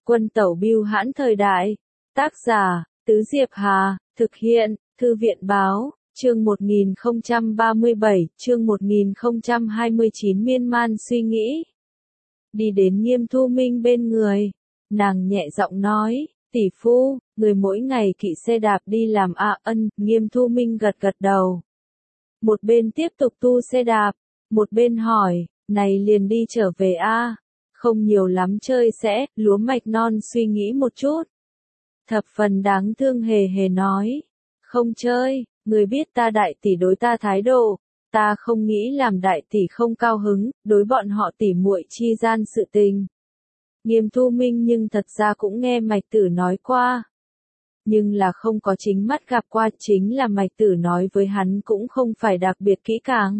Quân tẩu bưu hãn thời đại. Tác giả, Tứ Diệp Hà, thực hiện, Thư viện báo, chương 1037, chương 1029 miên man suy nghĩ. Đi đến Nghiêm Thu Minh bên người, nàng nhẹ giọng nói, tỷ phu, người mỗi ngày kỵ xe đạp đi làm ân, Nghiêm Thu Minh gật gật đầu. Một bên tiếp tục tu xe đạp, một bên hỏi, này liền đi trở về không nhiều lắm chơi sẽ, lúa mạch non suy nghĩ một chút. Thập phần đáng thương hề hề nói, không chơi, người biết ta đại tỷ đối ta thái độ, ta không nghĩ làm đại tỷ không cao hứng, đối bọn họ tỷ muội chi gian sự tình. Nghiêm Thu Minh nhưng thật ra cũng nghe Mạch Tử nói qua. Nhưng là không có chính mắt gặp qua, chính là Mạch Tử nói với hắn cũng không phải đặc biệt kỹ càng.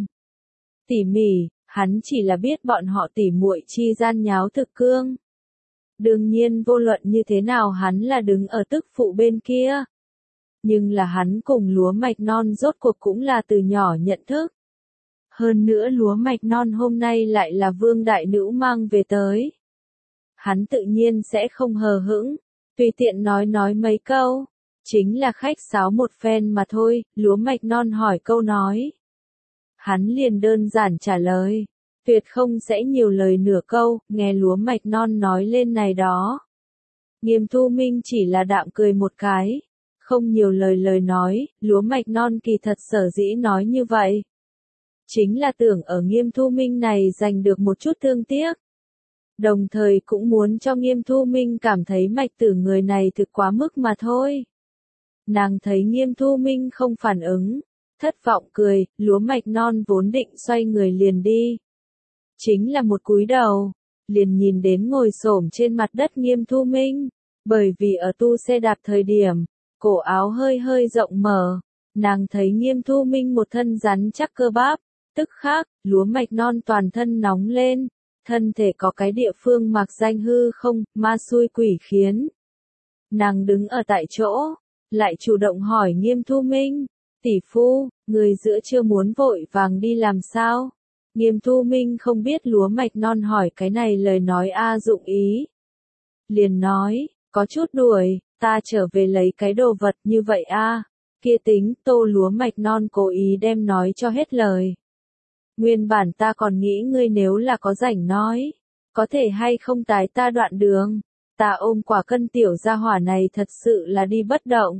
Tỉ mỉ, hắn chỉ là biết bọn họ tỉ muội chi gian nháo thực cương. Đương nhiên vô luận như thế nào hắn là đứng ở tức phụ bên kia. Nhưng là hắn cùng lúa mạch non rốt cuộc cũng là từ nhỏ nhận thức. Hơn nữa lúa mạch non hôm nay lại là Vương Đại Nữ mang về tới. Hắn tự nhiên sẽ không hờ hững, tùy tiện nói mấy câu. Chính là khách sáo một phen mà thôi, lúa mạch non hỏi câu nói. Hắn liền đơn giản trả lời, tuyệt không sẽ nhiều lời nửa câu, nghe lúa mạch non nói lên này đó. Nghiêm Thu Minh chỉ là đạm cười một cái, không nhiều lời nói, lúa mạch non kỳ thật sở dĩ nói như vậy. Chính là tưởng ở Nghiêm Thu Minh này giành được một chút thương tiếc. Đồng thời cũng muốn cho Nghiêm Thu Minh cảm thấy Mạch Tử người này thực quá mức mà thôi. Nàng thấy Nghiêm Thu Minh không phản ứng, thất vọng cười, lúa mạch non vốn định xoay người liền đi. Chính là một cúi đầu, liền nhìn đến ngồi xổm trên mặt đất Nghiêm Thu Minh, bởi vì ở tu xe đạp thời điểm, cổ áo hơi rộng mở, nàng thấy Nghiêm Thu Minh một thân rắn chắc cơ bắp, tức khắc, lúa mạch non toàn thân nóng lên, thân thể có cái địa phương mặc danh hư không, ma xui quỷ khiến. Nàng đứng ở tại chỗ, lại chủ động hỏi Nghiêm Thu Minh, tỷ phu, người giữa chưa muốn vội vàng đi làm sao? Nghiêm Thu Minh không biết lúa mạch non hỏi cái này lời nói dụng ý. Liền nói, có chút đuổi, ta trở về lấy cái đồ vật như vậy kia tính, tô lúa mạch non cố ý đem nói cho hết lời. Nguyên bản ta còn nghĩ ngươi nếu là có rảnh nói, có thể hay không tái ta đoạn đường, ta ôm quả cân tiểu gia hỏa này thật sự là đi bất động.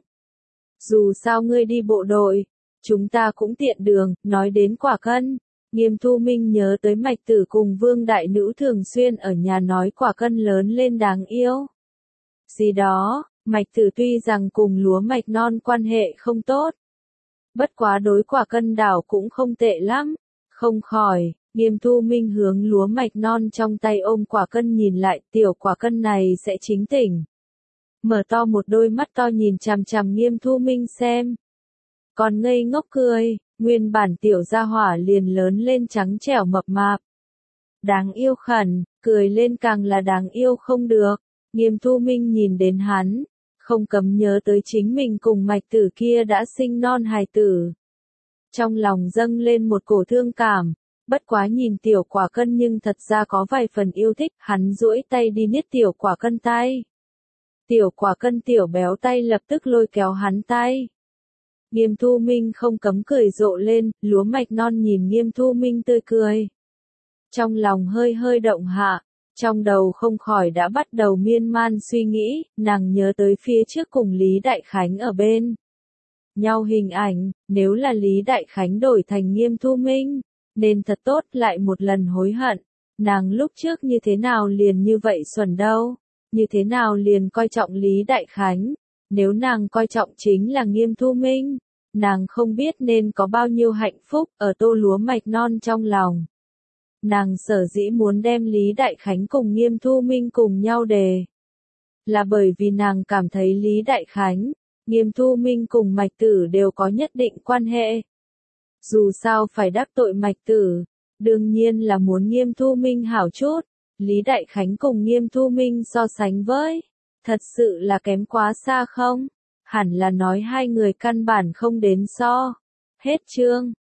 Dù sao ngươi đi bộ đội, chúng ta cũng tiện đường, nói đến quả cân. Nghiêm Thu Minh nhớ tới Mạch Tử cùng Vương Đại Nữ thường xuyên ở nhà nói quả cân lớn lên đáng yêu. Gì đó, Mạch Tử tuy rằng cùng lúa mạch non quan hệ không tốt. Bất quá đối quả cân đảo cũng không tệ lắm. Không khỏi, Nghiêm Thu Minh hướng lúa mạch non trong tay ôm quả cân nhìn lại, tiểu quả cân này sẽ chính tỉnh. Mở to một đôi mắt to nhìn chằm chằm Nghiêm Thu Minh xem. Còn ngây ngốc cười, nguyên bản tiểu gia hỏa liền lớn lên trắng trẻo mập mạp. Đáng yêu khẩn, cười lên càng là đáng yêu không được. Nghiêm Thu Minh nhìn đến hắn, không cấm nhớ tới chính mình cùng Mạch Tử kia đã sinh non hài tử. Trong lòng dâng lên một cổ thương cảm, bất quá nhìn tiểu quả cân nhưng thật ra có vài phần yêu thích, hắn duỗi tay đi niết tiểu quả cân tay. Tiểu quả cân tiểu béo tay lập tức lôi kéo hắn tay. Nghiêm Thu Minh không cấm cười rộ lên, lúa mạch non nhìn Nghiêm Thu Minh tươi cười. Trong lòng hơi động hạ, trong đầu không khỏi đã bắt đầu miên man suy nghĩ, nàng nhớ tới phía trước cùng Lý Đại Khánh ở bên nhau hình ảnh, nếu là Lý Đại Khánh đổi thành Nghiêm Thu Minh, nên thật tốt lại một lần hối hận, nàng lúc trước như thế nào liền như vậy xuẩn đâu, như thế nào liền coi trọng Lý Đại Khánh, nếu nàng coi trọng chính là Nghiêm Thu Minh, nàng không biết nên có bao nhiêu hạnh phúc ở tô lúa mạch non trong lòng. Nàng sở dĩ muốn đem Lý Đại Khánh cùng Nghiêm Thu Minh cùng nhau đề, là bởi vì nàng cảm thấy Lý Đại Khánh, Nghiêm Thu Minh cùng Mạch Tử đều có nhất định quan hệ. Dù sao phải đắc tội Mạch Tử, đương nhiên là muốn Nghiêm Thu Minh hảo chút, Lý Đại Khánh cùng Nghiêm Thu Minh so sánh với, thật sự là kém quá xa không? Hẳn là nói hai người căn bản không đến so. Hết chương.